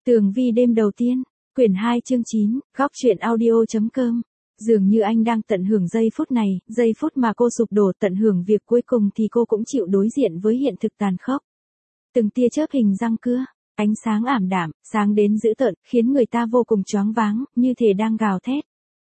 Tường Vi đêm đầu tiên, quyển 2 chương 9, góc truyện audio.com. Dường như anh đang tận hưởng giây phút này, giây phút mà cô sụp đổ, tận hưởng việc cuối cùng thì cô cũng chịu đối diện với hiện thực tàn khốc. Từng tia chớp hình răng cưa, ánh sáng ảm đạm, sáng đến dữ tợn, khiến người ta vô cùng choáng váng, như thể đang gào thét.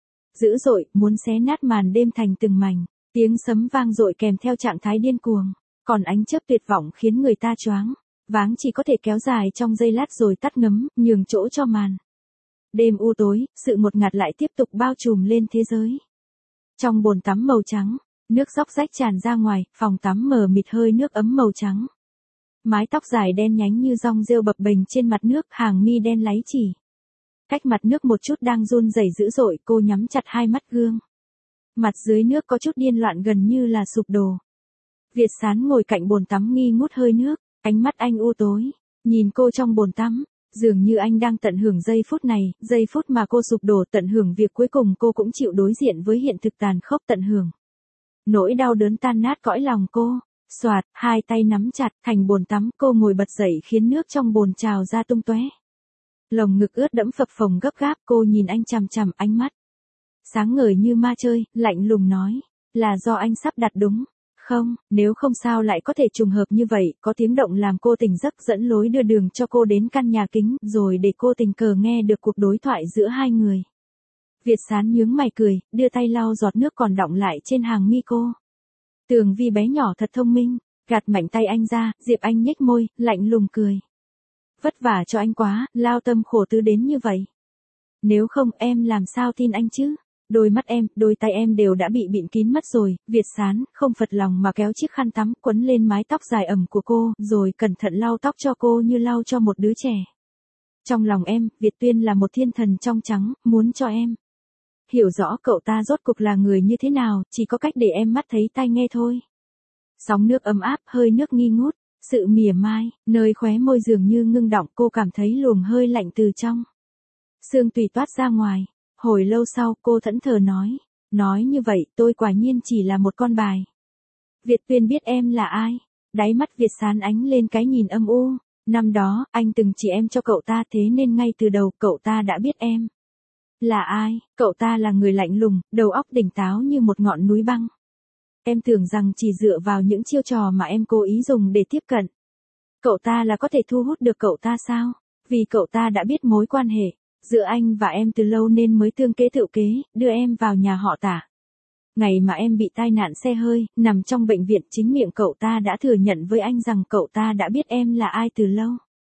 Dữ dội, muốn xé nát màn đêm thành từng mảnh, tiếng sấm vang dội kèm theo trạng thái điên cuồng, còn ánh chớp tuyệt vọng khiến người ta choáng váng chỉ có thể kéo dài trong giây lát rồi tắt ngấm, nhường chỗ cho màn đêm u tối, sự một ngạt lại tiếp tục bao trùm lên thế giới. Trong bồn tắm màu trắng, nước róc rách tràn ra ngoài, phòng tắm mờ mịt hơi nước ấm màu trắng. Mái tóc dài đen nhánh như dong rêu bập bềnh trên mặt nước, hàng mi đen láy chỉ cách mặt nước một chút đang run rẩy dữ dội, cô nhắm chặt hai mắt gương. Mặt dưới nước có chút điên loạn gần như là sụp đổ. Việt Sán ngồi cạnh bồn tắm nghi ngút hơi nước, ánh mắt anh u tối, nhìn cô trong bồn tắm, dường như anh đang tận hưởng giây phút này, giây phút mà cô sụp đổ, tận hưởng việc cuối cùng cô cũng chịu đối diện với hiện thực tàn khốc, tận hưởng nỗi đau đớn tan nát cõi lòng cô. Soạt, hai tay nắm chặt thành bồn tắm, cô ngồi bật dậy khiến nước trong bồn trào ra tung tóe. Lồng ngực ướt đẫm phập phồng gấp gáp, cô nhìn anh chằm chằm, ánh mắt sáng ngời như ma chơi, lạnh lùng nói, là do anh sắp đặt đúng không? Nếu không sao lại có thể trùng hợp như vậy? Có tiếng động làm cô tỉnh giấc, dẫn lối đưa đường cho cô đến căn nhà kính, rồi để cô tình cờ nghe được cuộc đối thoại giữa hai người. Việt Sán nhướng mày cười, đưa tay lau giọt nước còn đọng lại trên hàng mi cô. Tường Vi bé nhỏ thật thông minh, gạt mạnh tay anh ra, Diệp Anh nhếch môi, lạnh lùng cười. Vất vả cho anh quá, lao tâm khổ tứ đến như vậy. Nếu không em làm sao tin anh chứ? Đôi mắt em, đôi tay em đều đã bị bịt kín mất rồi. Việt Sán không phật lòng mà kéo chiếc khăn tắm quấn lên mái tóc dài ẩm của cô, rồi cẩn thận lau tóc cho cô như lau cho một đứa trẻ. Trong lòng em, Việt Tuyên là một thiên thần trong trắng, muốn cho em hiểu rõ cậu ta rốt cuộc là người như thế nào, chỉ có cách để em mắt thấy tai nghe thôi. Sóng nước ấm áp, hơi nước nghi ngút, sự mỉa mai, nơi khóe môi dường như ngưng đọng, cô cảm thấy luồng hơi lạnh từ trong xương tùy toát ra ngoài. Hồi lâu sau, cô thẫn thờ nói như vậy, tôi quả nhiên chỉ là một con bài. Việt Tuyên biết em là ai? Đáy mắt Việt Sán ánh lên cái nhìn âm u. Năm đó, anh từng chỉ em cho cậu ta, thế nên ngay từ đầu, cậu ta đã biết em là ai. Cậu ta là người lạnh lùng, đầu óc tỉnh táo như một ngọn núi băng. Em tưởng rằng chỉ dựa vào những chiêu trò mà em cố ý dùng để tiếp cận cậu ta là có thể thu hút được cậu ta sao? Vì cậu ta đã biết mối quan hệ giữa anh và em từ lâu nên mới tương kế tự kế, đưa em vào nhà họ Tả. Ngày mà em bị tai nạn xe hơi, nằm trong bệnh viện, chính miệng cậu ta đã thừa nhận với anh rằng cậu ta đã biết em là ai từ lâu.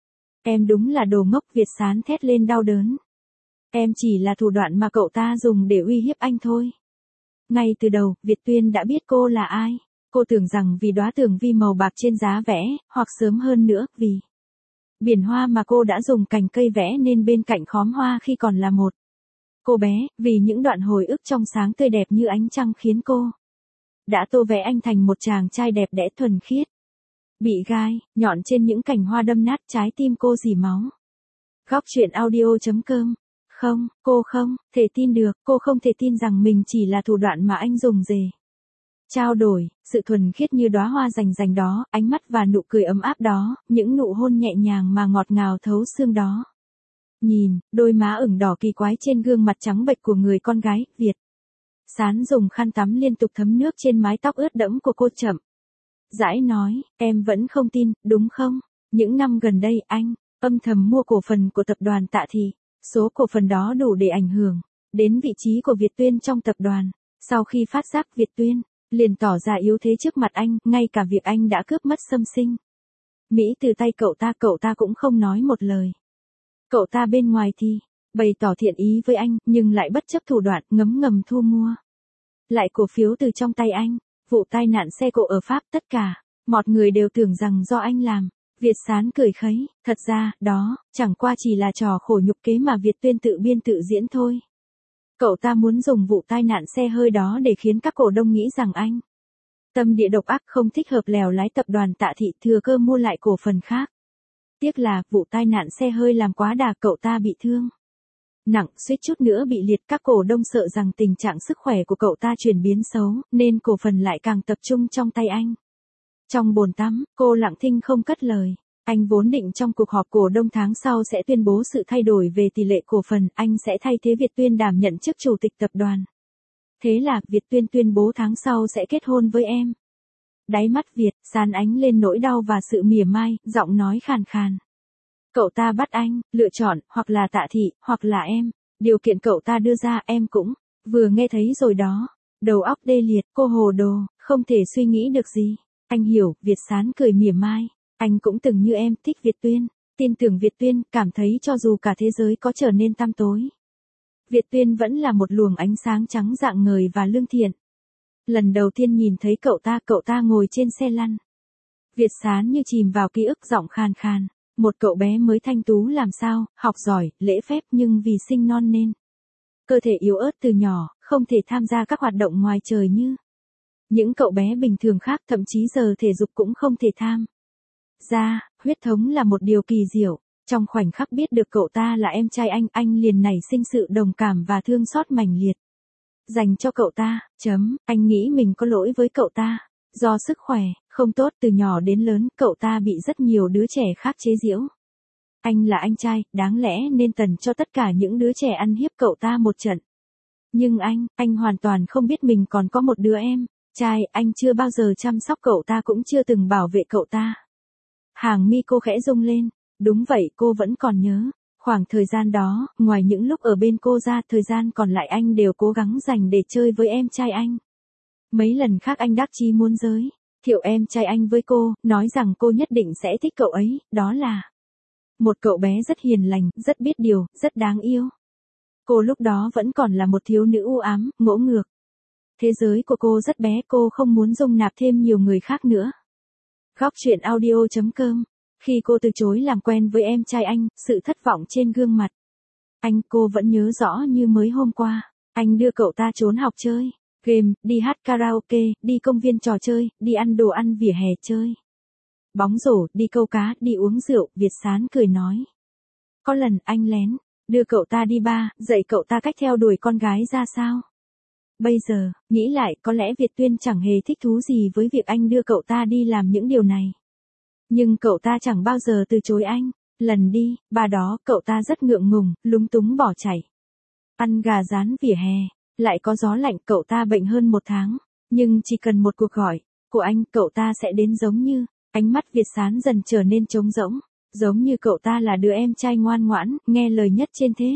Em đúng là đồ ngốc, Việt Sán thét lên đau đớn. Em chỉ là thủ đoạn mà cậu ta dùng để uy hiếp anh thôi. Ngay từ đầu, Việt Tuyên đã biết cô là ai. Cô tưởng rằng vì đóa tường vi màu bạc trên giá vẽ, hoặc sớm hơn nữa, vì biển hoa mà cô đã dùng cành cây vẽ nên bên cạnh khóm hoa khi còn là một cô bé, vì những đoạn hồi ức trong sáng tươi đẹp như ánh trăng khiến cô đã tô vẽ anh thành một chàng trai đẹp đẽ thuần khiết. Bị gai nhọn trên những cành hoa đâm nát trái tim cô rỉ máu. Góc truyện audio.com. Không, cô không thể tin được, cô không thể tin rằng mình chỉ là thủ đoạn mà anh dùng để trao đổi, sự thuần khiết như đóa hoa rành rành đó, ánh mắt và nụ cười ấm áp đó, những nụ hôn nhẹ nhàng mà ngọt ngào thấu xương đó. Nhìn, đôi má ửng đỏ kỳ quái trên gương mặt trắng bệch của người con gái, Việt Sán dùng khăn tắm liên tục thấm nước trên mái tóc ướt đẫm của cô, chậm rãi nói, em vẫn không tin, đúng không? Những năm gần đây anh âm thầm mua cổ phần của tập đoàn Tạ Thị, số cổ phần đó đủ để ảnh hưởng đến vị trí của Việt Tuyên trong tập đoàn. Sau khi phát giác, Việt Tuyên liền tỏ ra yếu thế trước mặt anh, ngay cả việc anh đã cướp mất Sâm Sinh Mỹ từ tay cậu ta cũng không nói một lời. Cậu ta bên ngoài thì bày tỏ thiện ý với anh, nhưng lại bất chấp thủ đoạn, ngấm ngầm thu mua lại cổ phiếu từ trong tay anh. Vụ tai nạn xe cộ ở Pháp, tất cả mọi người đều tưởng rằng do anh làm. Việt Sán cười khẩy, thật ra, đó chẳng qua chỉ là trò khổ nhục kế mà Việt Tuyên tự biên tự diễn thôi. Cậu ta muốn dùng vụ tai nạn xe hơi đó để khiến các cổ đông nghĩ rằng anh tâm địa độc ác, không thích hợp lèo lái tập đoàn Tạ Thị, thừa cơ mua lại cổ phần khác. Tiếc là, vụ tai nạn xe hơi làm quá đà, cậu ta bị thương nặng, suýt chút nữa bị liệt. Các cổ đông sợ rằng tình trạng sức khỏe của cậu ta chuyển biến xấu, nên cổ phần lại càng tập trung trong tay anh. Trong bồn tắm, cô lặng thinh không cất lời. Anh vốn định trong cuộc họp cổ đông tháng sau sẽ tuyên bố sự thay đổi về tỷ lệ cổ phần, anh sẽ thay thế Việt Tuyên đảm nhận chức chủ tịch tập đoàn. Thế là Việt Tuyên tuyên bố tháng sau sẽ kết hôn với em. Đáy mắt Việt Sán ánh lên nỗi đau và sự mỉa mai, giọng nói khàn khàn. Cậu ta bắt anh lựa chọn, hoặc là Tạ Thị, hoặc là em. Điều kiện cậu ta đưa ra em cũng vừa nghe thấy rồi đó. Đầu óc đê liệt, cô hồ đồ, không thể suy nghĩ được gì. Anh hiểu, Việt Sán cười mỉa mai. Anh cũng từng như em, thích Việt Tuyên, tin tưởng Việt Tuyên, cảm thấy cho dù cả thế giới có trở nên tăm tối, Việt Tuyên vẫn là một luồng ánh sáng trắng rạng ngời và lương thiện. Lần đầu tiên nhìn thấy cậu ta ngồi trên xe lăn. Việt Sán như chìm vào ký ức, giọng khàn khàn. Một cậu bé mới thanh tú làm sao, học giỏi, lễ phép nhưng vì sinh non nên cơ thể yếu ớt từ nhỏ, không thể tham gia các hoạt động ngoài trời như những cậu bé bình thường khác, thậm chí giờ thể dục cũng không thể tham gia. Huyết thống là một điều kỳ diệu. Trong khoảnh khắc biết được cậu ta là em trai anh liền nảy sinh sự đồng cảm và thương xót mãnh liệt dành cho cậu ta. Anh nghĩ mình có lỗi với cậu ta. Do sức khỏe không tốt từ nhỏ đến lớn, cậu ta bị rất nhiều đứa trẻ khác chế giễu. Anh là anh trai, đáng lẽ nên tần cho tất cả những đứa trẻ ăn hiếp cậu ta một trận. Nhưng anh hoàn toàn không biết mình còn có một đứa em trai, anh chưa bao giờ chăm sóc cậu ta, cũng chưa từng bảo vệ cậu ta. Hàng mi cô khẽ rung lên. Đúng vậy, cô vẫn còn nhớ. Khoảng thời gian đó, ngoài những lúc ở bên cô ra, thời gian còn lại anh đều cố gắng dành để chơi với em trai anh. Mấy lần khác anh đắc chí muốn giới thiệu em trai anh với cô, nói rằng cô nhất định sẽ thích cậu ấy, đó là một cậu bé rất hiền lành, rất biết điều, rất đáng yêu. Cô lúc đó vẫn còn là một thiếu nữ u ám, ngỗ ngược. Thế giới của cô rất bé, cô không muốn dung nạp thêm nhiều người khác nữa. Góc truyện audio.com. Khi cô từ chối làm quen với em trai anh, sự thất vọng trên gương mặt cô vẫn nhớ rõ như mới hôm qua. Anh đưa cậu ta trốn học chơi game, đi hát karaoke, đi công viên trò chơi, đi ăn đồ ăn vỉa hè chơi bóng rổ, đi câu cá, đi uống rượu. Việt Sán cười nói. Có lần anh lén đưa cậu ta đi bar, dạy cậu ta cách theo đuổi con gái ra sao. Bây giờ, nghĩ lại, có lẽ Việt Tuyên chẳng hề thích thú gì với việc anh đưa cậu ta đi làm những điều này. Nhưng cậu ta chẳng bao giờ từ chối anh. Lần đi, bà đó, cậu ta rất ngượng ngùng, lúng túng bỏ chạy. Ăn gà rán vỉa hè, lại có gió lạnh, cậu ta bệnh hơn 1 tháng. Nhưng chỉ cần một cuộc gọi của anh, cậu ta sẽ đến. Giống như, ánh mắt Việt Sán dần trở nên trống rỗng. Giống như cậu ta là đứa em trai ngoan ngoãn, nghe lời nhất trên thế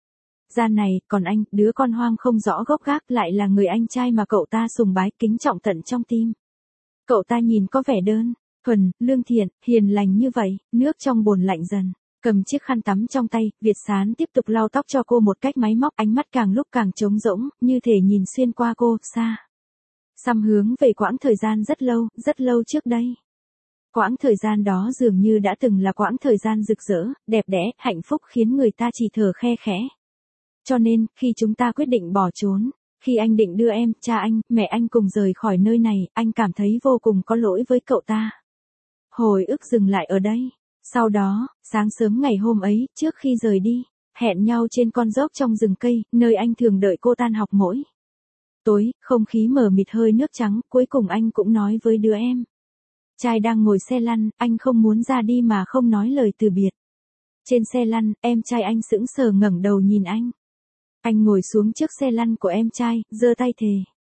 gian này, còn anh, đứa con hoang không rõ gốc gác, lại là người anh trai mà cậu ta sùng bái, kính trọng tận trong tim. Cậu ta nhìn có vẻ đơn thuần, lương thiện, hiền lành như vậy. Nước trong bồn lạnh dần. Cầm chiếc khăn tắm trong tay, Việt Sán tiếp tục lau tóc cho cô một cách máy móc, ánh mắt càng lúc càng trống rỗng, như thể nhìn xuyên qua cô, xa xăm hướng về quãng thời gian rất lâu trước đây. Quãng thời gian đó dường như đã từng là quãng thời gian rực rỡ, đẹp đẽ, hạnh phúc, khiến người ta chỉ thở khe khẽ. Cho nên, khi chúng ta quyết định bỏ trốn, khi anh định đưa em, cha anh, mẹ anh cùng rời khỏi nơi này, anh cảm thấy vô cùng có lỗi với cậu ta. Hồi ức dừng lại ở đây. Sau đó, sáng sớm ngày hôm ấy, trước khi rời đi, hẹn nhau trên con dốc trong rừng cây, nơi anh thường đợi cô tan học mỗi tối. Không khí mờ mịt, hơi nước trắng, cuối cùng anh cũng nói với đứa em trai đang ngồi xe lăn, anh không muốn ra đi mà không nói lời từ biệt. Trên xe lăn, em trai anh sững sờ ngẩng đầu nhìn anh. Anh ngồi xuống trước xe lăn của em trai, giơ tay thề.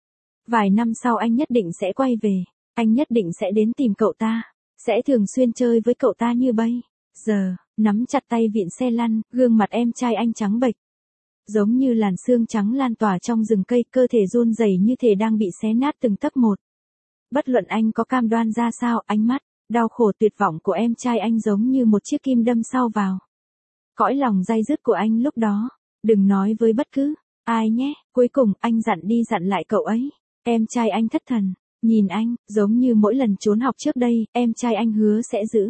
Vài năm sau anh nhất định sẽ quay về. Anh nhất định sẽ đến tìm cậu ta. Sẽ thường xuyên chơi với cậu ta như bây giờ. Nắm chặt tay vịn xe lăn, gương mặt em trai anh trắng bệch. Giống như làn sương trắng lan tỏa trong rừng cây, cơ thể run rẩy như thể đang bị xé nát từng tấc một. Bất luận anh có cam đoan ra sao, ánh mắt đau khổ tuyệt vọng của em trai anh giống như một chiếc kim đâm sâu vào cõi lòng day dứt của anh lúc đó. Đừng nói với bất cứ ai nhé. Cuối cùng, anh dặn đi dặn lại cậu ấy. Em trai anh thất thần nhìn anh, giống như mỗi lần trốn học trước đây, em trai anh hứa sẽ giữ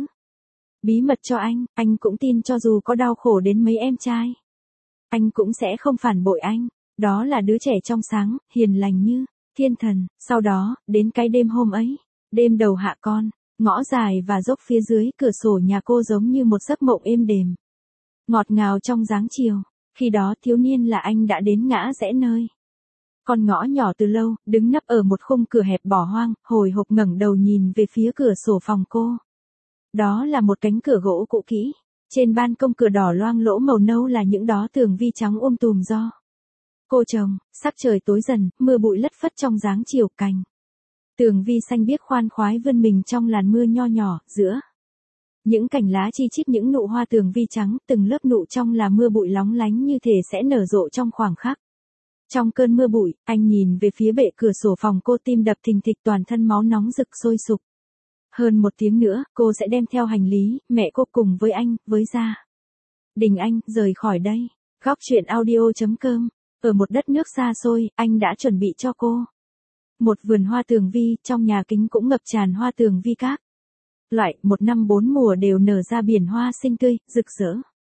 bí mật cho anh cũng tin cho dù có đau khổ đến mấy em trai, anh cũng sẽ không phản bội anh. Đó là đứa trẻ trong sáng, hiền lành như thiên thần. Sau đó, đến cái đêm hôm ấy, đêm đầu hạ con, ngõ dài và dốc phía dưới cửa sổ nhà cô giống như một giấc mộng êm đềm, ngọt ngào trong dáng chiều. Khi đó thiếu niên là anh đã đến ngã rẽ nơi con ngõ nhỏ từ lâu, đứng nấp ở một khung cửa hẹp bỏ hoang, hồi hộp ngẩng đầu nhìn về phía cửa sổ phòng cô. Đó là một cánh cửa gỗ cũ kỹ. Trên ban công cửa đỏ loang lỗ màu nâu là những đóa tường vi trắng tùm do cô trồng, sắc trời tối dần, mưa bụi lất phất trong dáng chiều cành. Tường vi xanh biếc khoan khoái vươn mình trong làn mưa nho nhỏ, giữa những cành lá chi chít những nụ hoa tường vi trắng, từng lớp nụ trong là mưa bụi lóng lánh như thể sẽ nở rộ trong khoảng khắc. Trong cơn mưa bụi, anh nhìn về phía bệ cửa sổ phòng cô, tim đập thình thịch, toàn thân máu nóng rực sôi sục. Hơn một tiếng nữa, cô sẽ đem theo hành lý, mẹ cô cùng với anh, với gia đình anh, rời khỏi đây. Góc truyện audio.com. Ở một đất nước xa xôi, anh đã chuẩn bị cho cô một vườn hoa tường vi, trong nhà kính cũng ngập tràn hoa tường vi các loại, một năm bốn mùa đều nở ra biển hoa xinh tươi, rực rỡ.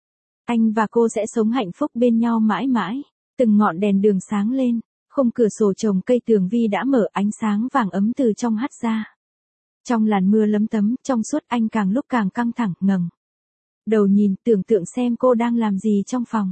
Anh và cô sẽ sống hạnh phúc bên nhau mãi mãi. Từng ngọn đèn đường sáng lên, khung cửa sổ trồng cây tường vi đã mở, ánh sáng vàng ấm từ trong hắt ra. Trong làn mưa lấm tấm, trong suốt, anh càng lúc càng căng thẳng, ngẩng đầu nhìn, tưởng tượng xem cô đang làm gì trong phòng.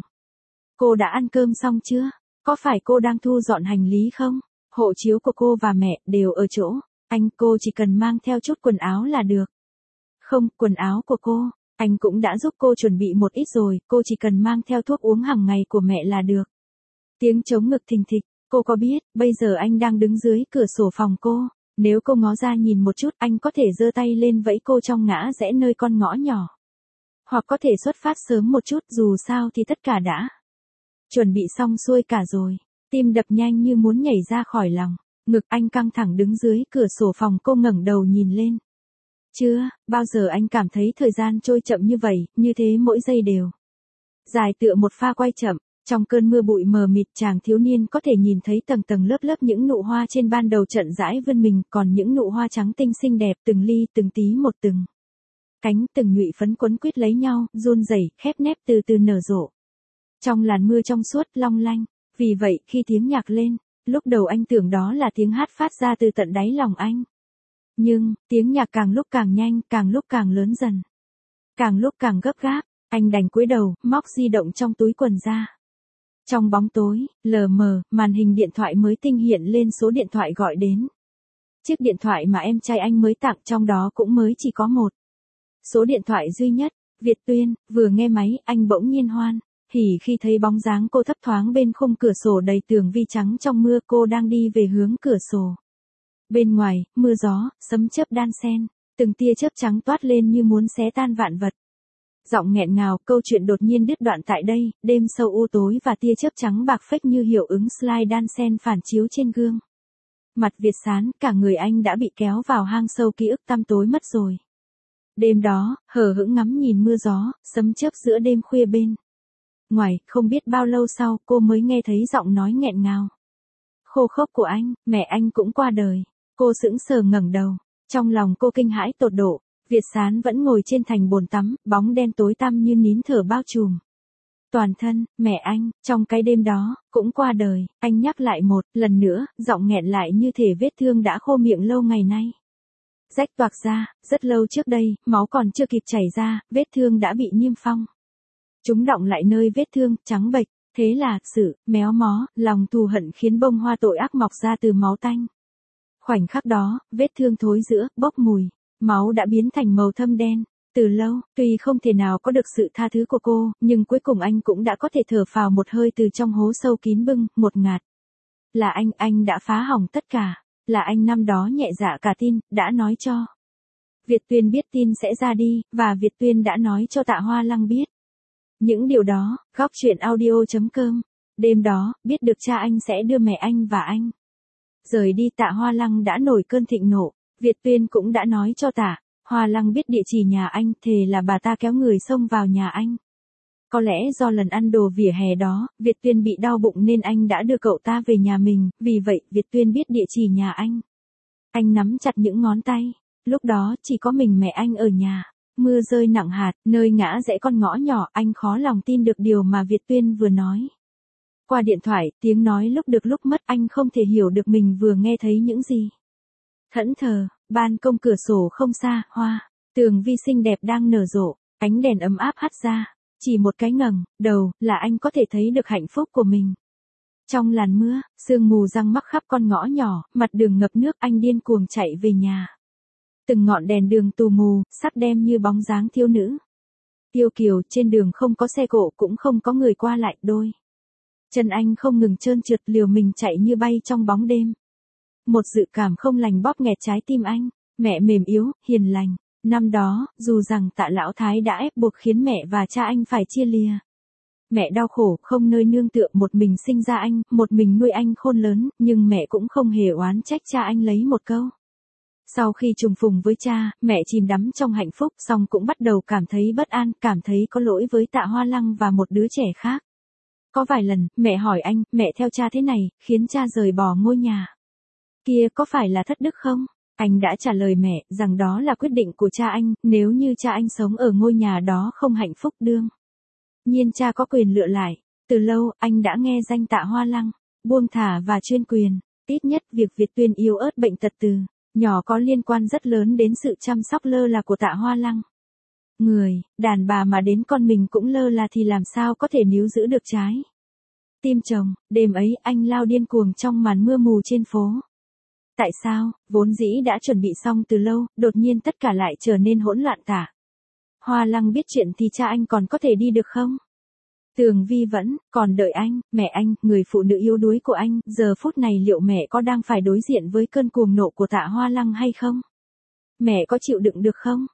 Cô đã ăn cơm xong chưa? Có phải cô đang thu dọn hành lý không? Hộ chiếu của cô và mẹ đều ở chỗ anh, cô chỉ cần mang theo chút quần áo là được. Không, quần áo của cô, anh cũng đã giúp cô chuẩn bị một ít rồi, cô chỉ cần mang theo thuốc uống hàng ngày của mẹ là được. Tiếng trống ngực thình thịch, cô có biết, bây giờ anh đang đứng dưới cửa sổ phòng cô. Nếu cô ngó ra nhìn một chút, anh có thể giơ tay lên vẫy cô trong ngã rẽ nơi con ngõ nhỏ. Hoặc có thể xuất phát sớm một chút, dù sao thì tất cả đã chuẩn bị xong xuôi cả rồi. Tim đập nhanh như muốn nhảy ra khỏi lòng. Ngực anh căng thẳng đứng dưới cửa sổ phòng cô, ngẩng đầu nhìn lên. Chưa bao giờ anh cảm thấy thời gian trôi chậm như vậy, như thế mỗi giây đều dài tựa một pha quay chậm. Trong cơn mưa bụi mờ mịt, chàng thiếu niên có thể nhìn thấy tầng tầng lớp lớp những nụ hoa trên ban đầu chậm rãi vươn mình, còn những nụ hoa trắng tinh xinh đẹp từng ly từng tí một, từng cánh từng nhụy phấn quấn quýt lấy nhau, run rẩy, khép nép từ từ nở rộ. Trong làn mưa trong suốt long lanh. Vì vậy khi tiếng nhạc lên, lúc đầu anh tưởng đó là tiếng hát phát ra từ tận đáy lòng anh. Nhưng tiếng nhạc càng lúc càng nhanh, càng lúc càng lớn dần, càng lúc càng gấp gáp. Anh đành cúi đầu, móc di động trong túi quần ra. Trong bóng tối, lờ mờ, màn hình điện thoại mới tinh hiện lên số điện thoại gọi đến. Chiếc điện thoại mà em trai anh mới tặng, trong đó cũng mới chỉ có một số điện thoại duy nhất. Việt Tuyên. Vừa nghe máy, anh bỗng nhiên hoan hỉ khi thấy bóng dáng cô thấp thoáng bên khung cửa sổ đầy tường vi trắng trong mưa. Cô đang đi về hướng cửa sổ. Bên ngoài, mưa gió, sấm chớp đan xen, từng tia chớp trắng toát lên như muốn xé tan vạn vật. Giọng nghẹn ngào, câu chuyện đột nhiên đứt đoạn tại đây. Đêm sâu u tối và tia chớp trắng bạc phách như hiệu ứng slide đan xen phản chiếu trên gương mặt Việt Sán. Cả người anh đã bị kéo vào hang sâu ký ức tăm tối mất rồi. Đêm đó, hờ hững ngắm nhìn mưa gió, sấm chớp giữa đêm khuya bên ngoài. Không biết bao lâu sau, cô mới nghe thấy giọng nói nghẹn ngào khô khốc của anh. Mẹ anh cũng qua đời. Cô sững sờ ngẩng đầu. Trong lòng cô kinh hãi tột độ. Việt Sán vẫn ngồi trên thành bồn tắm, bóng đen tối tăm như nín thở bao trùm toàn thân. Mẹ anh, trong cái đêm đó, cũng qua đời. Anh nhắc lại một lần nữa, giọng nghẹn lại như thể vết thương đã khô miệng lâu ngày nay. Rách toạc ra, rất lâu trước đây, máu còn chưa kịp chảy ra, vết thương đã bị niêm phong. Chúng đọng lại nơi vết thương, trắng bệch. Thế là, sự méo mó, lòng thù hận khiến bông hoa tội ác mọc ra từ máu tanh. Khoảnh khắc đó, vết thương thối rữa, bốc mùi. Máu đã biến thành màu thâm đen. Từ lâu, tuy không thể nào có được sự tha thứ của cô, nhưng cuối cùng anh cũng đã có thể thở phào một hơi từ trong hố sâu kín bưng, một ngạt. Là anh đã phá hỏng tất cả. Là anh năm đó nhẹ dạ cả tin, đã nói cho Việt Tuyên biết tin sẽ ra đi, và Việt Tuyên đã nói cho Tạ Hoa Lăng biết. Những điều đó. Góc truyện audio.com. Đêm đó, biết được cha anh sẽ đưa mẹ anh và anh rời đi, Tạ Hoa Lăng đã nổi cơn thịnh nộ. Việt Tuyên cũng đã nói cho Tạ Hoa Lăng biết địa chỉ nhà anh, thề là bà ta kéo người xông vào nhà anh. Có lẽ do lần ăn đồ vỉa hè đó, Việt Tuyên bị đau bụng nên anh đã đưa cậu ta về nhà mình, vì vậy Việt Tuyên biết địa chỉ nhà anh. Anh nắm chặt những ngón tay. Lúc đó chỉ có mình mẹ anh ở nhà. Mưa rơi nặng hạt, nơi ngã rẽ con ngõ nhỏ, anh khó lòng tin được điều mà Việt Tuyên vừa nói. Qua điện thoại, tiếng nói lúc được lúc mất, anh không thể hiểu được mình vừa nghe thấy những gì. Thẫn thờ, ban công cửa sổ không xa, hoa tường vi xinh đẹp đang nở rộ, ánh đèn ấm áp hắt ra. Chỉ một cái ngẩng đầu là anh có thể thấy được hạnh phúc của mình. Trong làn mưa, sương mù giăng mắc khắp con ngõ nhỏ, mặt đường ngập nước, anh điên cuồng chạy về nhà. Từng ngọn đèn đường tù mù, sắc đen như bóng dáng thiếu nữ. Yêu kiều, trên đường không có xe cộ cũng không có người qua lại, đôi chân anh không ngừng trơn trượt liều mình chạy như bay trong bóng đêm. Một dự cảm không lành bóp nghẹt trái tim anh, mẹ mềm yếu, hiền lành. Năm đó, dù rằng Tạ Lão Thái đã ép buộc khiến mẹ và cha anh phải chia lìa. Mẹ đau khổ, không nơi nương tựa, một mình sinh ra anh, một mình nuôi anh khôn lớn, nhưng mẹ cũng không hề oán trách cha anh lấy một câu. Sau khi trùng phùng với cha, mẹ chìm đắm trong hạnh phúc, song cũng bắt đầu cảm thấy bất an, cảm thấy có lỗi với Tạ Hoa Lăng và một đứa trẻ khác. Có vài lần, mẹ hỏi anh, mẹ theo cha thế này, khiến cha rời bỏ ngôi nhà kia có phải là thất đức không? Anh đã trả lời mẹ, rằng đó là quyết định của cha anh, nếu như cha anh sống ở ngôi nhà đó không hạnh phúc đương nhiên cha có quyền lựa lại. Từ lâu, anh đã nghe danh Tạ Hoa Lăng, buông thả và chuyên quyền. Ít nhất, việc Việt Tuyên yếu ớt bệnh tật từ nhỏ có liên quan rất lớn đến sự chăm sóc lơ là của Tạ Hoa Lăng. Người, đàn bà mà đến con mình cũng lơ là thì làm sao có thể níu giữ được trái tim chồng. Đêm ấy, anh lao điên cuồng trong màn mưa mù trên phố. Tại sao, vốn dĩ đã chuẩn bị xong từ lâu, đột nhiên tất cả lại trở nên hỗn loạn tả. Hoa Lăng biết chuyện thì cha anh còn có thể đi được không? Tường Vi vẫn còn đợi anh, mẹ anh, người phụ nữ yếu đuối của anh, giờ phút này liệu mẹ có đang phải đối diện với cơn cuồng nộ của Tạ Hoa Lăng hay không? Mẹ có chịu đựng được không?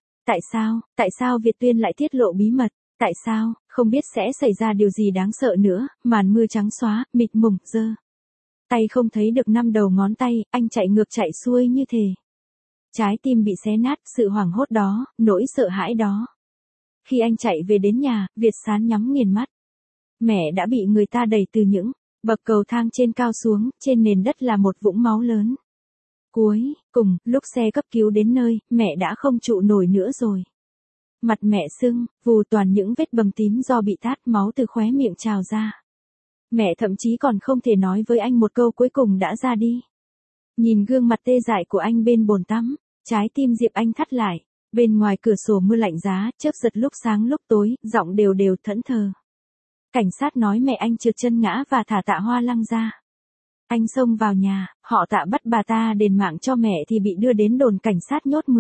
Tại sao Việt Tuyên lại tiết lộ bí mật? Tại sao, không biết sẽ xảy ra điều gì đáng sợ nữa, màn mưa trắng xóa, mịt mùng, dơ. Tay không thấy được năm đầu ngón tay, anh chạy ngược chạy xuôi như thể trái tim bị xé nát, sự hoảng hốt đó, nỗi sợ hãi đó. Khi anh chạy về đến nhà, Việt Sán nhắm nghiền mắt. Mẹ đã bị người ta đẩy từ những bậc cầu thang trên cao xuống, trên nền đất là một vũng máu lớn. Cuối cùng, lúc xe cấp cứu đến nơi, mẹ đã không trụ nổi nữa rồi. Mặt mẹ sưng, vù toàn những vết bầm tím do bị tát, máu từ khóe miệng trào ra. Mẹ thậm chí còn không thể nói với anh một câu cuối cùng đã ra đi. Nhìn gương mặt tê dại của anh bên bồn tắm, trái tim Diệp Anh thắt lại. Bên ngoài cửa sổ mưa lạnh giá, chớp giật lúc sáng lúc tối, giọng đều đều thẫn thờ. Cảnh sát nói mẹ anh trượt chân ngã và thả Tạ Hoa Lăng ra. Anh xông vào nhà, họ Tạ bắt bà ta đền mạng cho mẹ thì bị đưa đến đồn cảnh sát nhốt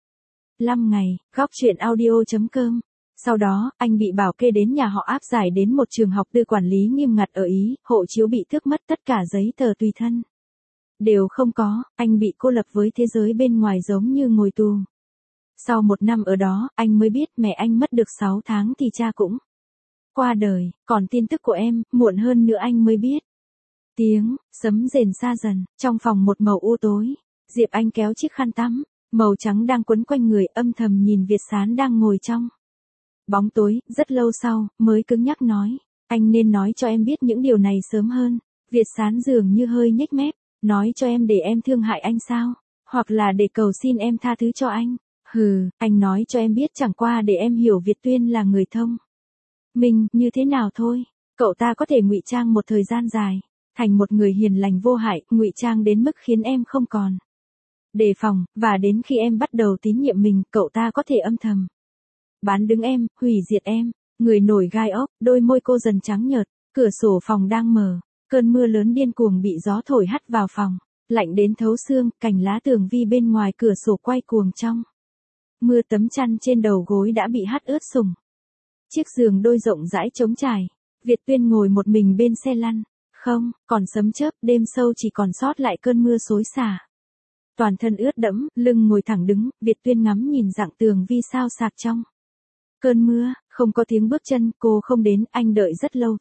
15 ngày, góc truyện audio.com. Sau đó, anh bị bảo kê đến nhà họ áp giải đến một trường học tư quản lý nghiêm ngặt ở Ý, hộ chiếu bị tước mất, tất cả giấy tờ tùy thân đều không có, anh bị cô lập với thế giới bên ngoài giống như ngồi tù. Sau 1 năm ở đó, anh mới biết mẹ anh mất được 6 tháng thì cha cũng qua đời, còn tin tức của em, muộn hơn nữa anh mới biết. Tiếng sấm rền xa dần, trong phòng một màu u tối, Diệp Anh kéo chiếc khăn tắm màu trắng đang quấn quanh người, âm thầm nhìn Việt Sán đang ngồi trong bóng tối. Rất lâu sau, mới cứng nhắc nói, anh nên nói cho em biết những điều này sớm hơn. Việt Sán dường như hơi nhếch mép, nói cho em để em thương hại anh sao? Hoặc là để cầu xin em tha thứ cho anh? Hừ, anh nói cho em biết chẳng qua để em hiểu Việt Tuyên là người thông minh như thế nào thôi. Cậu ta có thể ngụy trang một thời gian dài, thành một người hiền lành vô hại, ngụy trang đến mức khiến em không còn đề phòng, và đến khi em bắt đầu tín nhiệm mình, cậu ta có thể âm thầm bán đứng em, hủy diệt em. Người nổi gai ốc, đôi môi cô dần trắng nhợt, cửa sổ phòng đang mở, cơn mưa lớn điên cuồng bị gió thổi hắt vào phòng, lạnh đến thấu xương, cành lá tường vi bên ngoài cửa sổ quay cuồng trong mưa, tấm chăn trên đầu gối đã bị hắt ướt sũng. Chiếc giường đôi rộng rãi trống trải, Việt Tuyên ngồi một mình bên xe lăn, không còn sấm chớp, đêm sâu chỉ còn sót lại cơn mưa xối xả. Toàn thân ướt đẫm, lưng ngồi thẳng đứng, Việt Tuyên ngắm nhìn dạng tường vi sao sạc trong cơn mưa, không có tiếng bước chân, cô không đến, anh đợi rất lâu,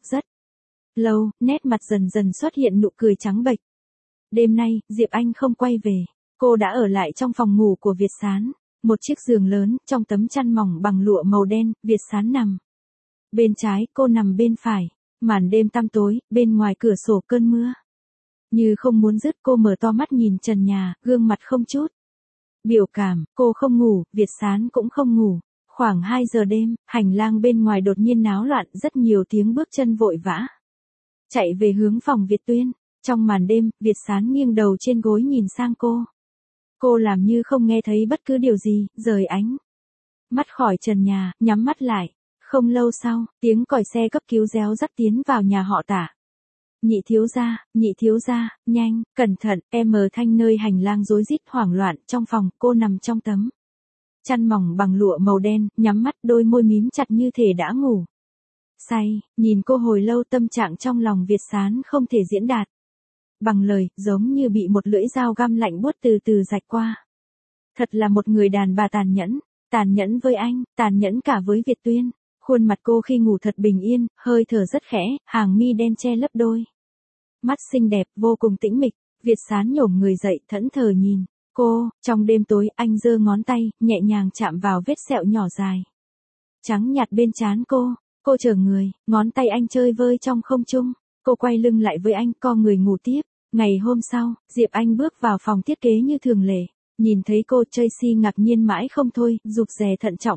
nét mặt dần dần xuất hiện nụ cười trắng bệch. Đêm nay, Diệp Anh không quay về, cô đã ở lại trong phòng ngủ của Việt Sán, một chiếc giường lớn, trong tấm chăn mỏng bằng lụa màu đen, Việt Sán nằm bên trái, cô nằm bên phải, màn đêm tăm tối, bên ngoài cửa sổ cơn mưa như không muốn dứt. Cô mở to mắt nhìn trần nhà, gương mặt không chút biểu cảm, cô không ngủ, Việt Sán cũng không ngủ. Khoảng 2 giờ đêm, hành lang bên ngoài đột nhiên náo loạn, rất nhiều tiếng bước chân vội vã chạy về hướng phòng Việt Tuyên. Trong màn đêm, Việt Sán nghiêng đầu trên gối nhìn sang cô. Cô làm như không nghe thấy bất cứ điều gì, rời ánh mắt khỏi trần nhà, nhắm mắt lại. Không lâu sau, tiếng còi xe cấp cứu réo rắt tiến vào nhà họ Tạ. Nhị thiếu gia, nhanh, cẩn thận, em mờ Thanh nơi hành lang rối rít hoảng loạn, trong phòng, cô nằm trong tấm chăn mỏng bằng lụa màu đen, nhắm mắt đôi môi mím chặt như thể đã ngủ say, nhìn cô hồi lâu tâm trạng trong lòng Việt Sán không thể diễn đạt bằng lời, giống như bị một lưỡi dao găm lạnh buốt từ từ rạch qua. Thật là một người đàn bà tàn nhẫn với anh, tàn nhẫn cả với Việt Tuyên. Khuôn mặt cô khi ngủ thật bình yên, hơi thở rất khẽ, hàng mi đen che lấp đôi mắt xinh đẹp, vô cùng tĩnh mịch. Việt Sán nhổm người dậy, thẫn thờ nhìn cô. Trong đêm tối, anh giơ ngón tay, nhẹ nhàng chạm vào vết sẹo nhỏ dài trắng nhạt bên trán cô. Cô chờ người, ngón tay anh chơi vơi trong không trung. Cô quay lưng lại với anh, co người ngủ tiếp. Ngày hôm sau, Diệp Anh bước vào phòng thiết kế như thường lệ. Nhìn thấy cô, Tracy ngạc nhiên mãi không thôi, rụt rè thận trọng,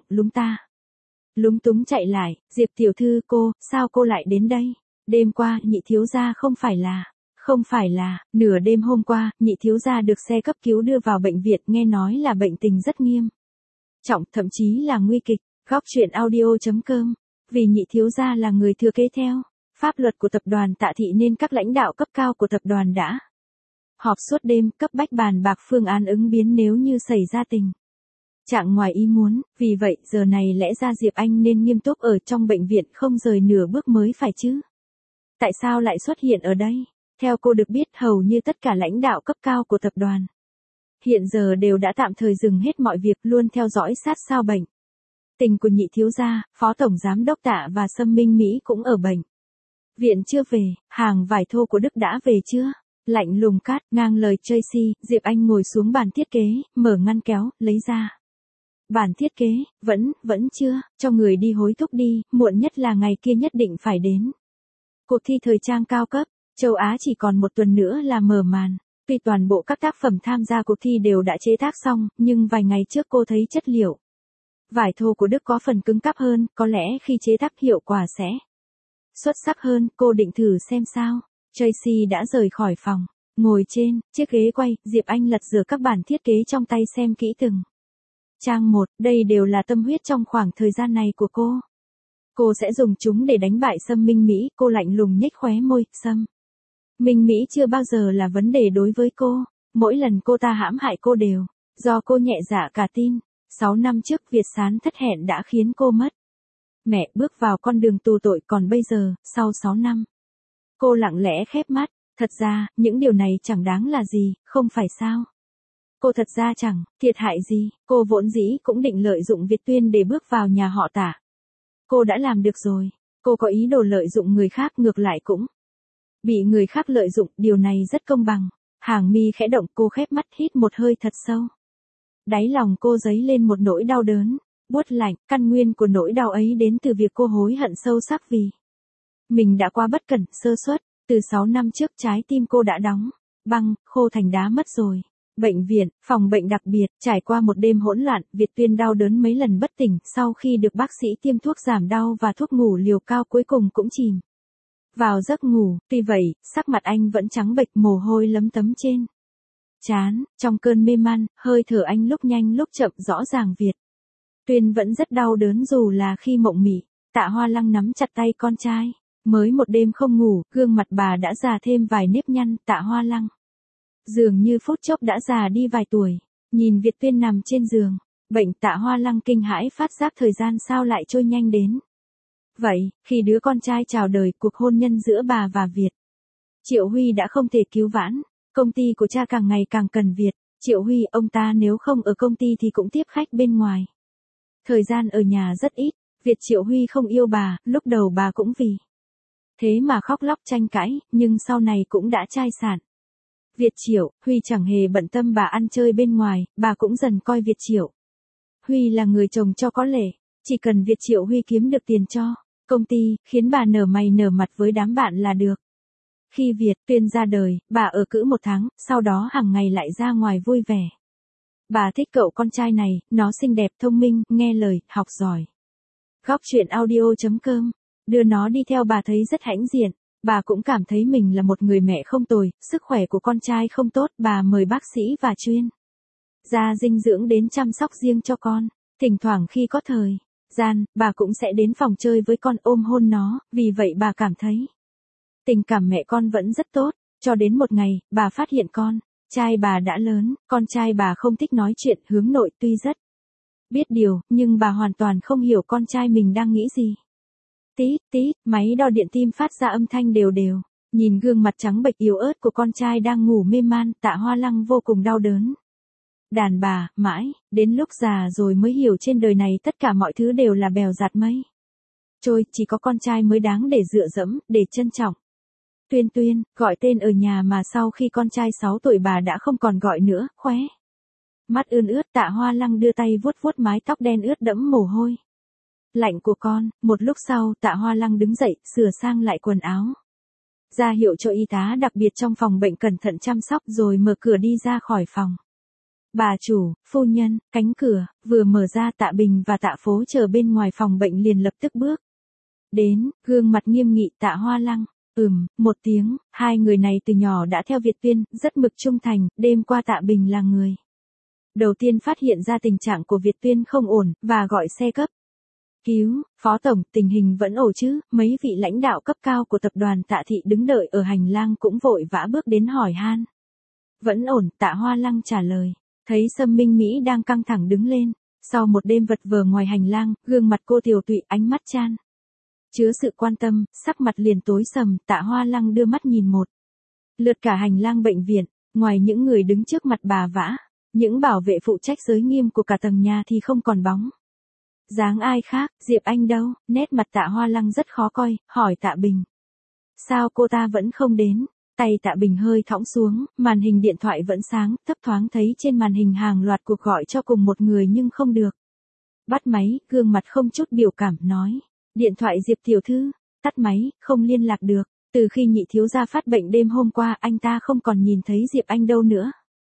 lúng túng chạy lại. Diệp tiểu thư, sao cô lại đến đây? Đêm qua, nhị thiếu gia không phải là, nửa đêm hôm qua, nhị thiếu gia được xe cấp cứu đưa vào bệnh viện, nghe nói là bệnh tình rất nghiêm trọng, thậm chí là nguy kịch. Góc truyện audio.com. Vì nhị thiếu gia là người thừa kế theo pháp luật của tập đoàn Tạ Thị nên các lãnh đạo cấp cao của tập đoàn đã họp suốt đêm, cấp bách bàn bạc phương án ứng biến nếu như xảy ra tình trạng ngoài ý muốn. Vì vậy, giờ này lẽ ra Diệp Anh nên nghiêm túc ở trong bệnh viện không rời nửa bước mới phải chứ. Tại sao lại xuất hiện ở đây? Theo cô được biết, hầu như tất cả lãnh đạo cấp cao của tập đoàn hiện giờ đều đã tạm thời dừng hết mọi việc, luôn theo dõi sát sao bệnh tình của nhị thiếu gia. Phó tổng giám đốc Tạ và Sâm Minh Mỹ cũng ở bệnh viện chưa về. Hàng vải thô của Đức đã về chưa? Lạnh lùng cát ngang lời Tracy. Diệp Anh ngồi xuống bàn thiết kế, mở ngăn kéo, lấy ra bản thiết kế. Vẫn chưa, cho người đi hối thúc đi, muộn nhất là ngày kia nhất định phải đến. Cuộc thi thời trang cao cấp châu Á chỉ còn một tuần nữa là mở màn. Tuy toàn bộ các tác phẩm tham gia cuộc thi đều đã chế tác xong, nhưng vài ngày trước cô thấy chất liệu vải thô của Đức có phần cứng cáp hơn, có lẽ khi chế tác hiệu quả sẽ xuất sắc hơn. Cô định thử xem sao. Tracy đã rời khỏi phòng, ngồi trên chiếc ghế quay. Diệp Anh lật dở các bản thiết kế trong tay xem kỹ từng trang một. Đây đều là tâm huyết trong khoảng thời gian này của cô. Cô sẽ dùng chúng để đánh bại Sâm Minh Mỹ. Cô lạnh lùng nhếch khóe môi. Sâm Minh Mỹ chưa bao giờ là vấn đề đối với cô. Mỗi lần cô ta hãm hại cô đều do cô nhẹ dạ cả tin. 6 năm trước, Việt Sán thất hẹn đã khiến cô mất mẹ, bước vào con đường tù tội. Còn bây giờ, sau 6 năm, cô lặng lẽ khép mắt. Thật ra, những điều này chẳng đáng là gì, không phải sao? Cô thật ra chẳng thiệt hại gì. Cô vốn dĩ cũng định lợi dụng Việt Tuyên để bước vào nhà họ Tạ. Cô đã làm được rồi. Cô có ý đồ lợi dụng người khác, ngược lại cũng bị người khác lợi dụng. Điều này rất công bằng. Hàng mi khẽ động, cô khép mắt hít một hơi thật sâu. Đáy lòng cô dấy lên một nỗi đau đớn buốt lạnh. Căn nguyên của nỗi đau ấy đến từ việc cô hối hận sâu sắc vì mình đã quá bất cẩn, sơ suất. Từ 6 năm trước, trái tim cô đã đóng băng, khô thành đá mất rồi. Bệnh viện, phòng bệnh đặc biệt, trải qua một đêm hỗn loạn, Việt Tuyên đau đớn mấy lần bất tỉnh. Sau khi được bác sĩ tiêm thuốc giảm đau và thuốc ngủ liều cao, cuối cùng cũng chìm vào giấc ngủ. Tuy vậy, sắc mặt anh vẫn trắng bệch, mồ hôi lấm tấm trên trán. Trong cơn mê man, hơi thở anh lúc nhanh lúc chậm, rõ ràng Việt Tuyên vẫn rất đau đớn dù là khi mộng mị. Tạ Hoa Lăng nắm chặt tay con trai. Mới một đêm không ngủ, gương mặt bà đã già thêm vài nếp nhăn. Tạ Hoa Lăng dường như phút chốc đã già đi vài tuổi. Nhìn Việt Tuyên nằm trên giường bệnh, Tạ Hoa Lăng kinh hãi phát giác thời gian sao lại trôi nhanh đến vậy. Khi đứa con trai chào đời, cuộc hôn nhân giữa bà và Việt Triệu Huy đã không thể cứu vãn. Công ty của cha càng ngày càng cần Việt Triệu Huy. Ông ta nếu không ở công ty thì cũng tiếp khách bên ngoài. Thời gian ở nhà rất ít. Việt Triệu Huy không yêu bà. Lúc đầu bà cũng vì thế mà khóc lóc tranh cãi, nhưng sau này cũng đã chai sạn. Việt Triệu Huy chẳng hề bận tâm bà ăn chơi bên ngoài. Bà cũng dần coi Việt Triệu Huy là người chồng cho có lệ. Chỉ cần Việt Triệu Huy kiếm được tiền cho công ty, khiến bà nở mày nở mặt với đám bạn là được. Khi Việt Tuyên ra đời, bà ở cữ 1 tháng, sau đó hàng ngày lại ra ngoài vui vẻ. Bà thích cậu con trai này, nó xinh đẹp, thông minh, nghe lời, học giỏi. Góc truyện audio.com. Đưa nó đi theo bà thấy rất hãnh diện. Bà cũng cảm thấy mình là một người mẹ không tồi. Sức khỏe của con trai không tốt, bà mời bác sĩ và chuyên gia dinh dưỡng đến chăm sóc riêng cho con. Thỉnh thoảng khi có thời gian, bà cũng sẽ đến phòng chơi với con, ôm hôn nó. Vì vậy bà cảm thấy Tình cảm mẹ con vẫn rất tốt, cho đến một ngày, bà phát hiện con trai bà đã lớn, con trai bà không thích nói chuyện, hướng nội tuy rất biết điều, nhưng bà hoàn toàn không hiểu con trai mình đang nghĩ gì. Tít, tít, máy đo điện tim phát ra âm thanh đều đều. Nhìn gương mặt trắng bệch yếu ớt của con trai đang ngủ mê man, Tạ Hoa Lăng vô cùng đau đớn. Đàn bà, mãi, đến lúc già rồi mới hiểu trên đời này tất cả mọi thứ đều là bèo dạt mây trôi, chỉ có con trai mới đáng để dựa dẫm, để trân trọng. Tuyên Tuyên, gọi tên ở nhà mà sau khi con trai 6 tuổi bà đã không còn gọi nữa, khóe mắt ươn ướt, Tạ Hoa Lăng đưa tay vuốt vuốt mái tóc đen ướt đẫm mồ hôi lạnh của con. Một lúc sau, Tạ Hoa Lăng đứng dậy, sửa sang lại quần áo, ra hiệu cho y tá đặc biệt trong phòng bệnh cẩn thận chăm sóc rồi mở cửa đi ra khỏi phòng. Bà chủ, phu nhân, cánh cửa vừa mở ra, Tạ Bình và Tạ Phố chờ bên ngoài phòng bệnh liền lập tức bước đến, gương mặt nghiêm nghị. Tạ Hoa Lăng, một tiếng, hai người này từ nhỏ đã theo Việt Tuyên, rất mực trung thành. Đêm qua Tạ Bình là người đầu tiên phát hiện ra tình trạng của Việt Tuyên không ổn, và gọi xe cấp cứu. Phó tổng, tình hình vẫn ổn chứ? Mấy vị lãnh đạo cấp cao của tập đoàn Tạ Thị đứng đợi ở hành lang cũng vội vã bước đến hỏi han. Vẫn ổn, Tạ Hoa Lăng trả lời. Thấy Sâm Minh Mỹ đang căng thẳng đứng lên, sau một đêm vật vờ ngoài hành lang, gương mặt cô tiều tụy, ánh mắt chan chứa sự quan tâm, sắc mặt liền tối sầm. Tạ Hoa Lăng đưa mắt nhìn một lượt cả hành lang bệnh viện, ngoài những người đứng trước mặt bà vã, những bảo vệ phụ trách giới nghiêm của cả tầng nhà thì không còn bóng dáng ai khác. Diệp Anh đâu? Nét mặt Tạ Hoa Lăng rất khó coi, hỏi Tạ Bình. Sao cô ta vẫn không đến? Tay Tạ Bình hơi thõng xuống, màn hình điện thoại vẫn sáng, thấp thoáng thấy trên màn hình hàng loạt cuộc gọi cho cùng một người nhưng không được bắt máy, gương mặt không chút biểu cảm, nói. Điện thoại Diệp tiểu thư, tắt máy, không liên lạc được. Từ khi nhị thiếu gia phát bệnh đêm hôm qua, anh ta không còn nhìn thấy Diệp Anh đâu nữa.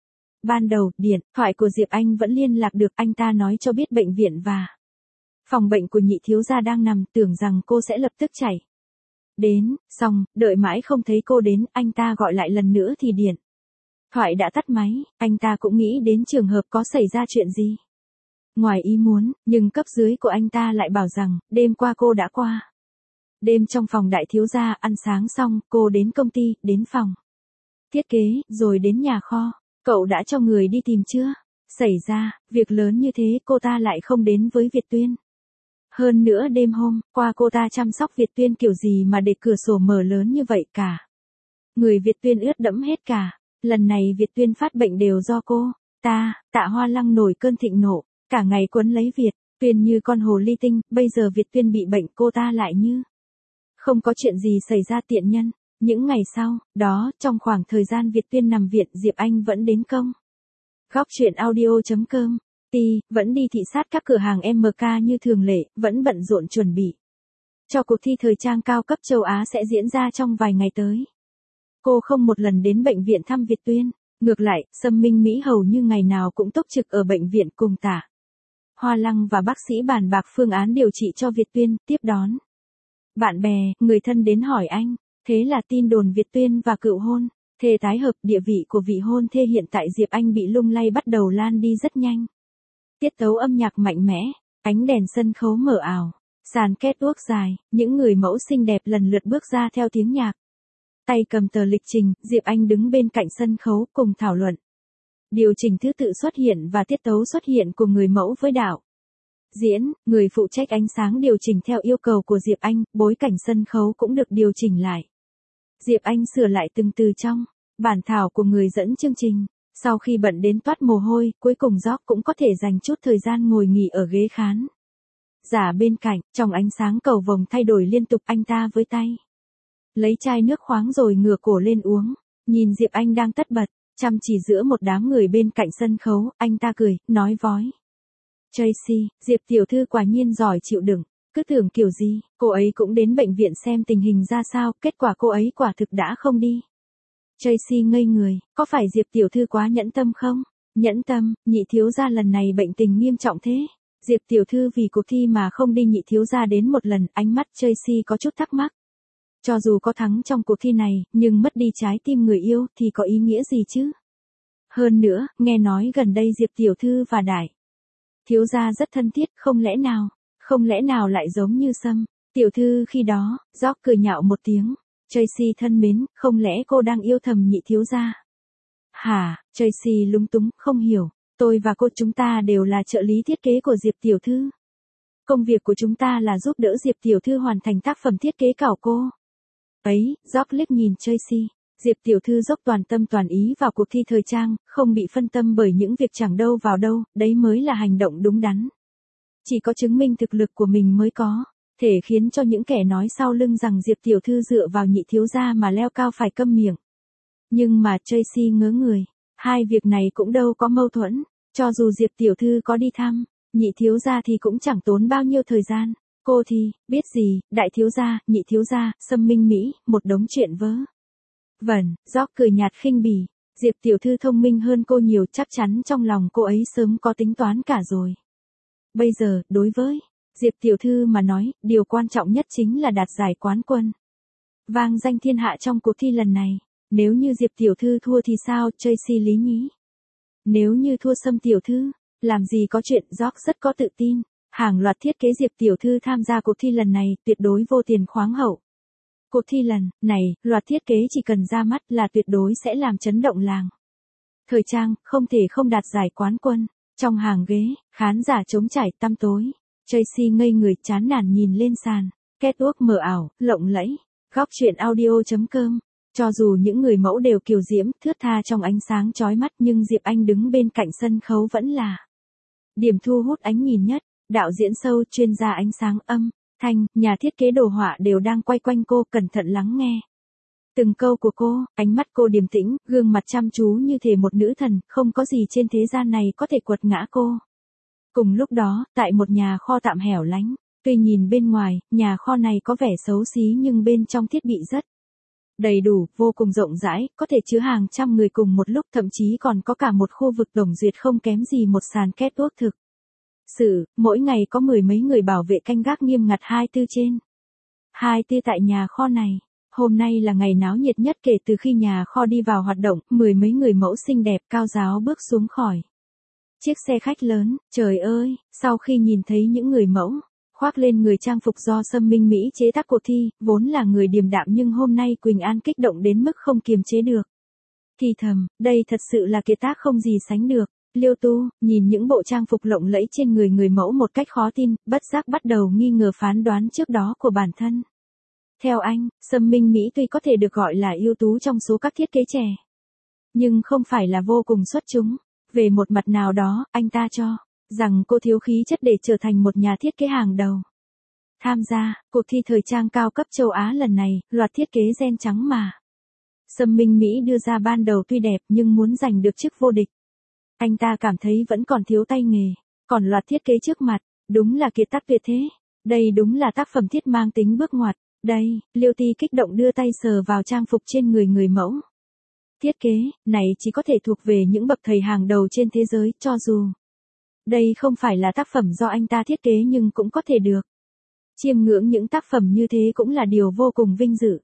Ban đầu, điện thoại của Diệp Anh vẫn liên lạc được, anh ta nói cho biết bệnh viện và phòng bệnh của nhị thiếu gia đang nằm, tưởng rằng cô sẽ lập tức chạy đến, xong, đợi mãi không thấy cô đến, anh ta gọi lại lần nữa thì điện thoại đã tắt máy. Anh ta cũng nghĩ đến trường hợp có xảy ra chuyện gì ngoài ý muốn, nhưng cấp dưới của anh ta lại bảo rằng, đêm qua cô đã qua đêm trong phòng đại thiếu gia, ăn sáng xong, cô đến công ty, đến phòng thiết kế, rồi đến nhà kho. Cậu đã cho người đi tìm chưa? Xảy ra việc lớn như thế cô ta lại không đến với Việt Tuyên. Hơn nữa đêm hôm qua cô ta chăm sóc Việt Tuyên kiểu gì mà để cửa sổ mở lớn như vậy cả. Người Việt Tuyên ướt đẫm hết cả. Lần này Việt Tuyên phát bệnh đều do cô. Tạ Hoa Lăng nổi cơn thịnh nộ, cả ngày quấn lấy Việt Tuyên như con hồ ly tinh. Bây giờ Việt Tuyên bị bệnh, cô ta lại như không có chuyện gì xảy ra, tiện nhân. Những ngày sau đó, trong khoảng thời gian Việt Tuyên nằm viện, Diệp Anh vẫn đến công. Góc truyện audio.com vẫn đi thị sát các cửa hàng MK như thường lệ, vẫn bận rộn chuẩn bị cho cuộc thi thời trang cao cấp châu Á sẽ diễn ra trong vài ngày tới. Cô không một lần đến bệnh viện thăm Việt Tuyên, ngược lại, Sâm Minh Mỹ hầu như ngày nào cũng túc trực ở bệnh viện cùng Tạ Hoa Lăng và bác sĩ bàn bạc phương án điều trị cho Việt Tuyên, tiếp đón bạn bè, người thân đến hỏi anh. Thế là tin đồn Việt Tuyên và cựu hôn thê tái hợp, địa vị của vị hôn thê hiện tại Diệp Anh bị lung lay bắt đầu lan đi rất nhanh. Tiết tấu âm nhạc mạnh mẽ, ánh đèn sân khấu mờ ảo, sàn catwalk dài, những người mẫu xinh đẹp lần lượt bước ra theo tiếng nhạc. Tay cầm tờ lịch trình, Diệp Anh đứng bên cạnh sân khấu cùng thảo luận. Điều chỉnh thứ tự xuất hiện và tiết tấu xuất hiện của người mẫu với đạo diễn, người phụ trách ánh sáng điều chỉnh theo yêu cầu của Diệp Anh, bối cảnh sân khấu cũng được điều chỉnh lại. Diệp Anh sửa lại từng từ trong bản thảo của người dẫn chương trình. Sau khi bận đến toát mồ hôi, cuối cùng Jock cũng có thể dành chút thời gian ngồi nghỉ ở ghế khán giả bên cạnh. Trong ánh sáng cầu vồng thay đổi liên tục, anh ta với tay lấy chai nước khoáng rồi ngửa cổ lên uống. Nhìn Diệp Anh đang tất bật chăm chỉ giữa một đám người bên cạnh sân khấu, anh ta cười, nói vói. Tracy, Diệp tiểu thư quả nhiên giỏi chịu đựng. Cứ tưởng kiểu gì, cô ấy cũng đến bệnh viện xem tình hình ra sao, kết quả cô ấy quả thực đã không đi. Tracy ngây người, có phải Diệp tiểu thư quá nhẫn tâm không? Nhẫn tâm, nhị thiếu gia lần này bệnh tình nghiêm trọng thế. Diệp tiểu thư vì cuộc thi mà không đi, nhị thiếu gia đến một lần, ánh mắt Tracy có chút thắc mắc. Cho dù có thắng trong cuộc thi này, nhưng mất đi trái tim người yêu thì có ý nghĩa gì chứ? Hơn nữa, nghe nói gần đây Diệp tiểu thư và đại thiếu gia rất thân thiết, không lẽ nào lại giống như Sâm tiểu thư khi đó? Jock cười nhạo một tiếng. Tracy thân mến, không lẽ cô đang yêu thầm nhị thiếu gia? Hả? Tracy lúng túng, không hiểu. Tôi và cô chúng ta đều là trợ lý thiết kế của Diệp tiểu thư. Công việc của chúng ta là giúp đỡ Diệp tiểu thư hoàn thành tác phẩm thiết kế cảo cô. Ấy, George liếc nhìn Tracy. Diệp tiểu thư dốc toàn tâm toàn ý vào cuộc thi thời trang, không bị phân tâm bởi những việc chẳng đâu vào đâu, đấy mới là hành động đúng đắn. Chỉ có chứng minh thực lực của mình mới có thể khiến cho những kẻ nói sau lưng rằng Diệp tiểu thư dựa vào nhị thiếu gia mà leo cao phải câm miệng. Nhưng mà Tracy ngớ người, hai việc này cũng đâu có mâu thuẫn, cho dù Diệp tiểu thư có đi thăm nhị thiếu gia thì cũng chẳng tốn bao nhiêu thời gian. Cô thì, biết gì, đại thiếu gia, nhị thiếu gia, Sâm Minh Mỹ, một đống chuyện vớ vẩn. George cười nhạt khinh bỉ. Diệp tiểu thư thông minh hơn cô nhiều, chắc chắn trong lòng cô ấy sớm có tính toán cả rồi. Bây giờ, đối với Diệp tiểu thư mà nói, điều quan trọng nhất chính là đạt giải quán quân, vang danh thiên hạ trong cuộc thi lần này. Nếu như Diệp tiểu thư thua thì sao, Tracy lý nhí. Nếu như thua Sâm tiểu thư, làm gì có chuyện. George rất có tự tin. Hàng loạt thiết kế Diệp tiểu thư tham gia cuộc thi lần này tuyệt đối vô tiền khoáng hậu. Cuộc thi lần này, loạt thiết kế chỉ cần ra mắt là tuyệt đối sẽ làm chấn động làng thời trang, không thể không đạt giải quán quân. Trong hàng ghế, khán giả trống trải tăm tối. Tracy ngây người chán nản nhìn lên sàn. Catwalk mờ ảo, lộng lẫy. Góc truyện audio.com. Cho dù những người mẫu đều kiều diễm, thướt tha trong ánh sáng chói mắt nhưng Diệp Anh đứng bên cạnh sân khấu vẫn là điểm thu hút ánh nhìn nhất. Đạo diễn show, chuyên gia ánh sáng, âm thanh, nhà thiết kế đồ họa đều đang quay quanh cô, cẩn thận lắng nghe từng câu của cô. Ánh mắt cô điềm tĩnh, gương mặt chăm chú như thể một nữ thần, không có gì trên thế gian này có thể quật ngã cô. Cùng lúc đó, tại một nhà kho tạm hẻo lánh, tuy nhìn bên ngoài, nhà kho này có vẻ xấu xí nhưng bên trong thiết bị rất đầy đủ, vô cùng rộng rãi, có thể chứa hàng trăm người cùng một lúc, thậm chí còn có cả một khu vực tổng duyệt không kém gì một sàn catwalk thực sự. Mỗi ngày có mười mấy người bảo vệ canh gác nghiêm ngặt 24/24 tại nhà kho này. Hôm nay là ngày náo nhiệt nhất kể từ khi nhà kho đi vào hoạt động, mười mấy người mẫu xinh đẹp cao ráo bước xuống khỏi chiếc xe khách lớn. Trời ơi, sau khi nhìn thấy những người mẫu khoác lên người trang phục do Sâm Minh Mỹ chế tác cuộc thi, vốn là người điềm đạm nhưng hôm nay Quỳnh An kích động đến mức không kiềm chế được. Thì thầm, đây thật sự là kiệt tác không gì sánh được. Liêu Tu, nhìn những bộ trang phục lộng lẫy trên người người mẫu một cách khó tin, bất giác bắt đầu nghi ngờ phán đoán trước đó của bản thân. Theo anh, Sâm Minh Mỹ tuy có thể được gọi là ưu tú trong số các thiết kế trẻ, nhưng không phải là vô cùng xuất chúng. Về một mặt nào đó, anh ta cho rằng cô thiếu khí chất để trở thành một nhà thiết kế hàng đầu. Tham gia cuộc thi thời trang cao cấp châu Á lần này, loạt thiết kế gen trắng mà Sâm Minh Mỹ đưa ra ban đầu tuy đẹp nhưng muốn giành được chức vô địch, anh ta cảm thấy vẫn còn thiếu tay nghề. Còn loạt thiết kế trước mặt, đúng là kiệt tác tuyệt thế. Đây đúng là tác phẩm thiết mang tính bước ngoặt. Đây, Liêu Ti kích động đưa tay sờ vào trang phục trên người người mẫu. Thiết kế này chỉ có thể thuộc về những bậc thầy hàng đầu trên thế giới, cho dù đây không phải là tác phẩm do anh ta thiết kế nhưng cũng có thể được chiêm ngưỡng những tác phẩm như thế cũng là điều vô cùng vinh dự.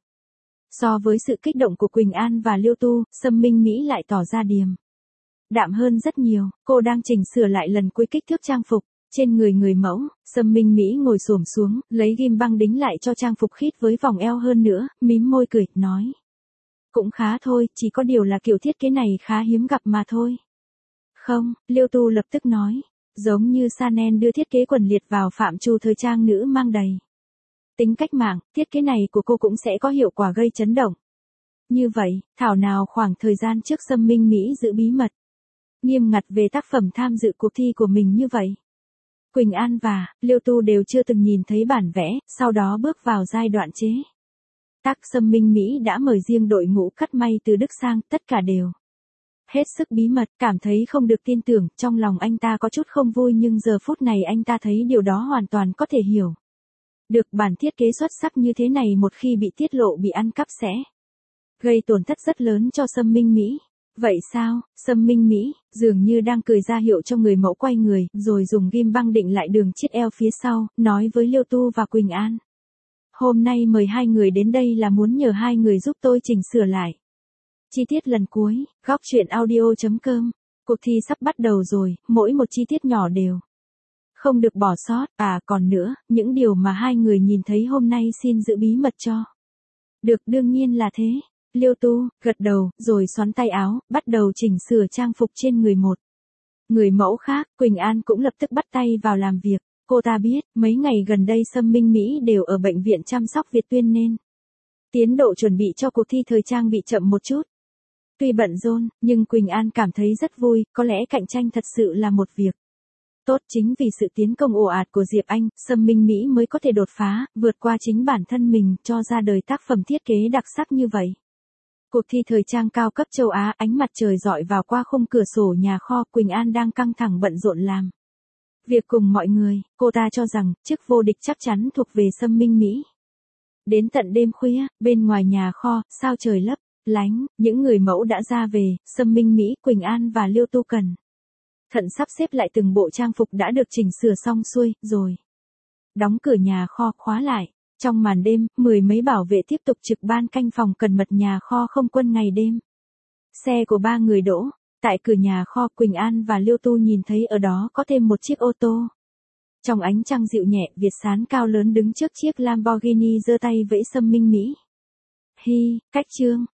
So với sự kích động của Quỳnh An và Liêu Tu, Sâm Minh Mỹ lại tỏ ra điềm đạm hơn rất nhiều. Cô đang chỉnh sửa lại lần cuối kích thước trang phục trên người người mẫu. Sâm Minh Mỹ ngồi xổm xuống, lấy ghim băng đính lại cho trang phục khít với vòng eo hơn nữa, mím môi cười, nói. Cũng khá thôi, chỉ có điều là kiểu thiết kế này khá hiếm gặp mà thôi. Không, Liêu Tu lập tức nói. Giống như Chanel đưa thiết kế quần liệt vào phạm trù thời trang nữ mang đầy tính cách mạng, thiết kế này của cô cũng sẽ có hiệu quả gây chấn động. Như vậy, thảo nào khoảng thời gian trước Sâm Minh Mỹ giữ bí mật nghiêm ngặt về tác phẩm tham dự cuộc thi của mình như vậy. Quỳnh An và Liêu Tu đều chưa từng nhìn thấy bản vẽ, sau đó bước vào giai đoạn chế tác. Sâm Minh Mỹ đã mời riêng đội ngũ cắt may từ Đức sang, tất cả đều hết sức bí mật, cảm thấy không được tin tưởng, trong lòng anh ta có chút không vui nhưng giờ phút này anh ta thấy điều đó hoàn toàn có thể hiểu. Được, bản thiết kế xuất sắc như thế này một khi bị tiết lộ bị ăn cắp sẽ gây tổn thất rất lớn cho Sâm Minh Mỹ. Vậy sao? Sâm Minh Mỹ dường như đang cười ra hiệu cho người mẫu quay người, rồi dùng ghim băng định lại đường chiếc eo phía sau, nói với Liêu Tu và Quỳnh An. Hôm nay mời hai người đến đây là muốn nhờ hai người giúp tôi chỉnh sửa lại chi tiết lần cuối. Góc truyện audio.com. Cuộc thi sắp bắt đầu rồi, mỗi một chi tiết nhỏ đều không được bỏ sót. À còn nữa, những điều mà hai người nhìn thấy hôm nay xin giữ bí mật cho Được, đương nhiên là thế. Liêu Tu gật đầu, rồi xoắn tay áo, bắt đầu chỉnh sửa trang phục trên người một người mẫu khác. Quỳnh An cũng lập tức bắt tay vào làm việc. Cô ta biết, mấy ngày gần đây Sâm Minh Mỹ đều ở bệnh viện chăm sóc Việt Tuyên nên tiến độ chuẩn bị cho cuộc thi thời trang bị chậm một chút. Tuy bận rộn, nhưng Quỳnh An cảm thấy rất vui, có lẽ cạnh tranh thật sự là một việc tốt. Chính vì sự tiến công ồ ạt của Diệp Anh, Sâm Minh Mỹ mới có thể đột phá, vượt qua chính bản thân mình, cho ra đời tác phẩm thiết kế đặc sắc như vậy. Cuộc thi thời trang cao cấp châu Á, ánh mặt trời rọi vào qua khung cửa sổ nhà kho. Quỳnh An đang căng thẳng bận rộn làm việc cùng mọi người. Cô ta cho rằng, chức vô địch chắc chắn thuộc về Sâm Minh Mỹ. Đến tận đêm khuya, bên ngoài nhà kho, sao trời lấp lánh, những người mẫu đã ra về. Sâm Minh Mỹ, Quỳnh An và Liêu Tu cẩn thận sắp xếp lại từng bộ trang phục đã được chỉnh sửa xong xuôi, rồi đóng cửa nhà kho, khóa lại. Trong màn đêm, mười mấy bảo vệ tiếp tục trực ban canh phòng cẩn mật nhà kho không quân ngày đêm. Xe của ba người đỗ tại cửa nhà kho. Quỳnh An và Liêu Tu nhìn thấy ở đó có thêm một chiếc ô tô. Trong ánh trăng dịu nhẹ, Việt Sán cao lớn đứng trước chiếc Lamborghini giơ tay vẫy Sâm Minh Mỹ. Hi, cách trương.